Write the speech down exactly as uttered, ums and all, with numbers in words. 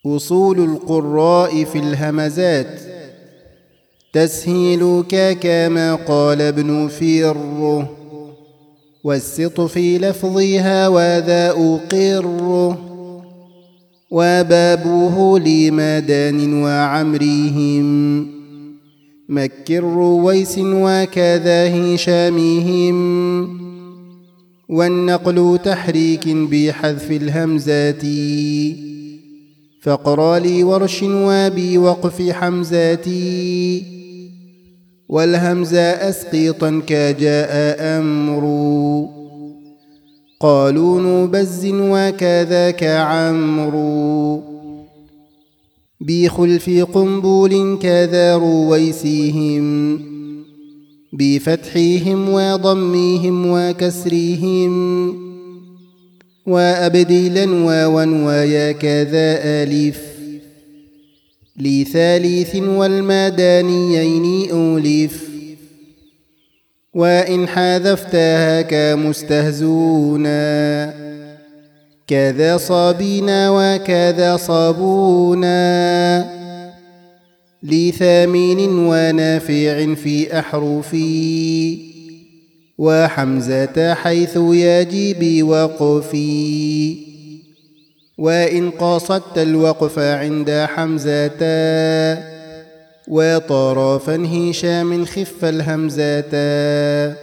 أصول القراء في الهمزات. تسهيلك كما قال ابن فير، والسط في لفظها وذا أقر، وبابه لمدان وعمرهم، مكر رويس وكذا هشامهم، والنقل تحريك بحذف الهمزات، فاقرأ لي ورش وبوقف حمزاتي، والهمزة أسقيطا كجاء أمر، قالوا نبز وكذاك عمرو، بخلف قنبول كذا رويسيهم، بفتحهم وضميهم وكسرهم، وأبدلا واوا ويا كذا ألف، لثالث والمدانيين أولف، وإن حذفتها كمستهزونا، كذا صابينا وكذا صابونا، لثامن ونافع في أحرفي، وحمزة حيث يجب وقفي، وإن قصدت الوقف عند حمزة، وطرفا هشام خف الهمزة.